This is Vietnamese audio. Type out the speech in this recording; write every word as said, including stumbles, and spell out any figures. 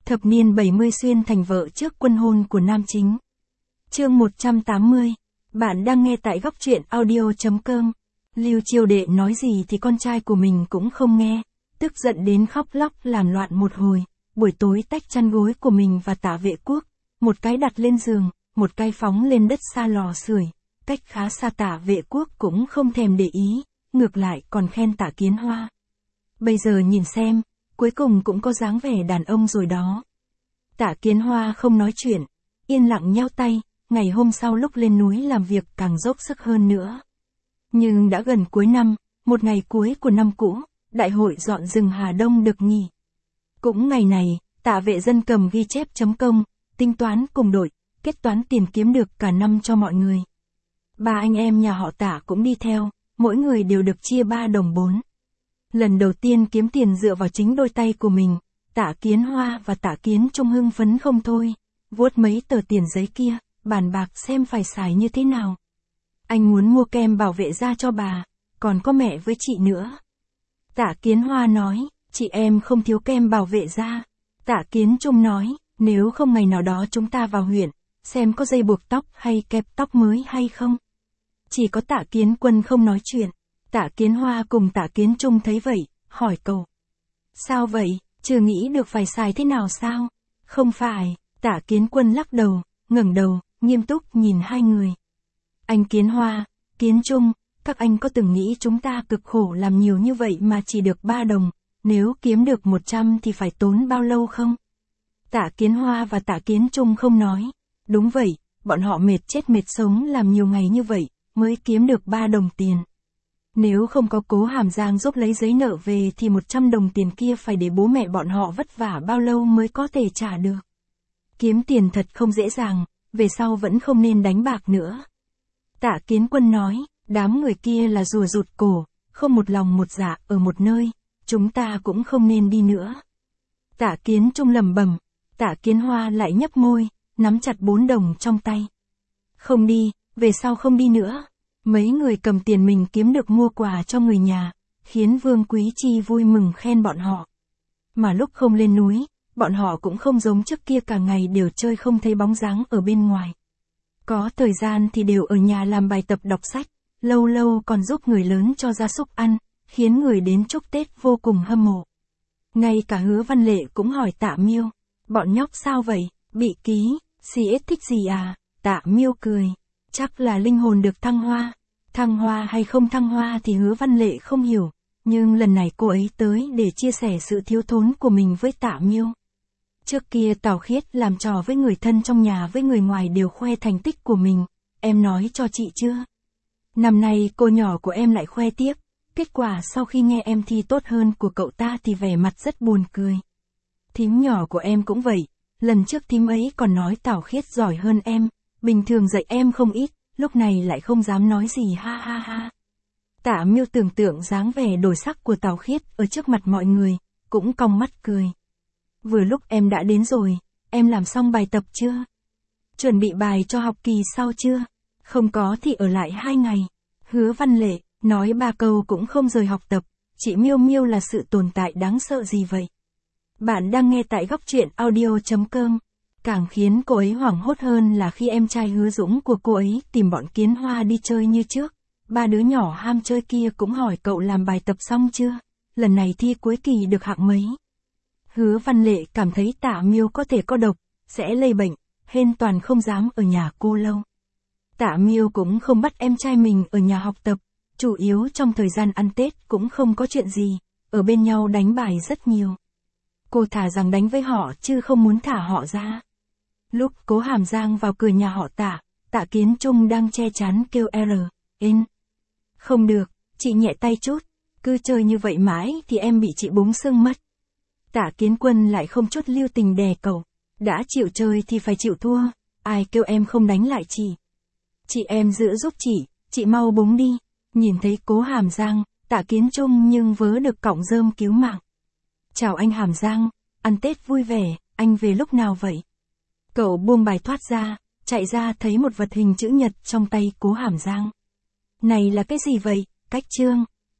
Thập niên bảy mươi xuyên thành vợ trước quân hôn của nam chính. Chương một trăm tám mươi. Bạn đang nghe tại góc truyện audio chấm com. Lưu Chiêu Đệ nói gì thì con trai của mình cũng không nghe, tức giận đến khóc lóc làm loạn một hồi, buổi tối tách chăn gối của mình và Tạ Vệ Quốc, một cái đặt lên giường, một cái phóng lên đất xa lò sưởi, cách khá xa. Tạ Vệ Quốc cũng không thèm để ý, ngược lại còn khen Tạ Kiến Hoa. Bây giờ nhìn xem, cuối cùng cũng có dáng vẻ đàn ông rồi đó. Tạ Kiến Hoa không nói chuyện, yên lặng nheo tay, ngày hôm sau lúc lên núi làm việc càng dốc sức hơn nữa. Nhưng đã gần cuối năm, một ngày cuối của năm cũ, đại hội dọn rừng Hà Đông được nghỉ. Cũng ngày này, Tạ Vệ Dân cầm ghi chép chấm công, tính toán cùng đội, kết toán tiền kiếm được cả năm cho mọi người. Ba anh em nhà họ Tạ cũng đi theo, mỗi người đều được chia ba đồng bốn. Lần đầu tiên kiếm tiền dựa vào chính đôi tay của mình, Tạ Kiến Hoa và Tạ Kiến Trung hưng phấn không thôi, vuốt mấy tờ tiền giấy kia, bàn bạc xem phải xài như thế nào. Anh muốn mua kem bảo vệ da cho bà, còn có mẹ với chị nữa. Tạ Kiến Hoa nói, chị em không thiếu kem bảo vệ da. Tạ Kiến Trung nói, nếu không ngày nào đó chúng ta vào huyện, xem có dây buộc tóc hay kẹp tóc mới hay không. Chỉ có Tạ Kiến Quân không nói chuyện. Tạ Kiến Hoa cùng Tạ Kiến Trung thấy vậy, hỏi cậu. Sao vậy, chưa nghĩ được phải xài thế nào sao? Không phải, Tạ Kiến Quân lắc đầu, ngẩng đầu, nghiêm túc nhìn hai người. Anh Kiến Hoa, Kiến Trung, các anh có từng nghĩ chúng ta cực khổ làm nhiều như vậy mà chỉ được ba đồng, nếu kiếm được một trăm thì phải tốn bao lâu không? Tạ Kiến Hoa và Tạ Kiến Trung không nói. Đúng vậy, bọn họ mệt chết mệt sống làm nhiều ngày như vậy, mới kiếm được ba đồng tiền. Nếu không có Cố Hàm Giang giúp lấy giấy nợ về thì một trăm đồng tiền kia phải để bố mẹ bọn họ vất vả bao lâu mới có thể trả được. Kiếm tiền thật không dễ dàng, về sau vẫn không nên đánh bạc nữa. Tạ Kiến Quân nói, đám người kia là rùa rụt cổ, không một lòng một dạ ở một nơi, chúng ta cũng không nên đi nữa. Tạ Kiến Trung lẩm bẩm, Tạ Kiến Hoa lại nhấp môi, nắm chặt bốn đồng trong tay. Không đi, về sau không đi nữa. Mấy người cầm tiền mình kiếm được mua quà cho người nhà, khiến Vương Quý Chi vui mừng khen bọn họ. Mà lúc không lên núi, bọn họ cũng không giống trước kia cả ngày đều chơi không thấy bóng dáng ở bên ngoài. Có thời gian thì đều ở nhà làm bài tập đọc sách, lâu lâu còn giúp người lớn cho gia súc ăn, khiến người đến chúc Tết vô cùng hâm mộ. Ngay cả Hứa Văn Lệ cũng hỏi Tạ Miêu, bọn nhóc sao vậy, bị ký, xì ết thích gì à? Tạ Miêu cười, chắc là linh hồn được thăng hoa. Thăng hoa hay không thăng hoa thì Hứa Văn Lệ không hiểu, nhưng lần này cô ấy tới để chia sẻ sự thiếu thốn của mình với Tạ Miêu. Trước kia Tào Khiết làm trò với người thân trong nhà với người ngoài đều khoe thành tích của mình, em nói cho chị chưa? Năm nay cô nhỏ của em lại khoe tiếp, kết quả sau khi nghe em thi tốt hơn của cậu ta thì vẻ mặt rất buồn cười. Thím nhỏ của em cũng vậy, lần trước thím ấy còn nói Tào Khiết giỏi hơn em, bình thường dạy em không ít. Lúc này lại không dám nói gì ha ha ha. Tạ Miêu tưởng tượng dáng vẻ đổi sắc của Tào Khiết ở trước mặt mọi người, cũng cong mắt cười. Vừa lúc em đã đến rồi, em làm xong bài tập chưa? Chuẩn bị bài cho học kỳ sau chưa? Không có thì ở lại hai ngày. Hứa Văn Lệ, nói ba câu cũng không rời học tập, chị Miêu Miêu là sự tồn tại đáng sợ gì vậy? Bạn đang nghe tại góc truyện audio chấm com. Càng khiến cô ấy hoảng hốt hơn là khi em trai Hứa Dũng của cô ấy tìm bọn Kiến Hoa đi chơi như trước. Ba đứa nhỏ ham chơi kia cũng hỏi cậu làm bài tập xong chưa? Lần này thi cuối kỳ được hạng mấy? Hứa Văn Lệ cảm thấy Tạ Miêu có thể có độc, sẽ lây bệnh, hên toàn không dám ở nhà cô lâu. Tạ Miêu cũng không bắt em trai mình ở nhà học tập, chủ yếu trong thời gian ăn Tết cũng không có chuyện gì, ở bên nhau đánh bài rất nhiều. Cô thà rằng đánh với họ chứ không muốn thả họ ra. Lúc Cố Hàm Giang vào cửa nhà họ Tạ, Tạ Kiến Trung đang che chắn kêu R, N. Không được, chị nhẹ tay chút, cứ chơi như vậy mãi thì em bị chị búng xương mất. Tạ Kiến Quân lại không chút lưu tình đè cậu, đã chịu chơi thì phải chịu thua, ai kêu em không đánh lại chị. Chị em giữ giúp chị, chị mau búng đi. Nhìn thấy Cố Hàm Giang, Tạ Kiến Trung nhưng vớ được cọng rơm cứu mạng. Chào anh Hàm Giang, ăn Tết vui vẻ, anh về lúc nào vậy? Cậu buông bài thoát ra, chạy ra thấy một vật hình chữ nhật trong tay Cố Hàm Giang. Này là cái gì vậy, Cách Trương?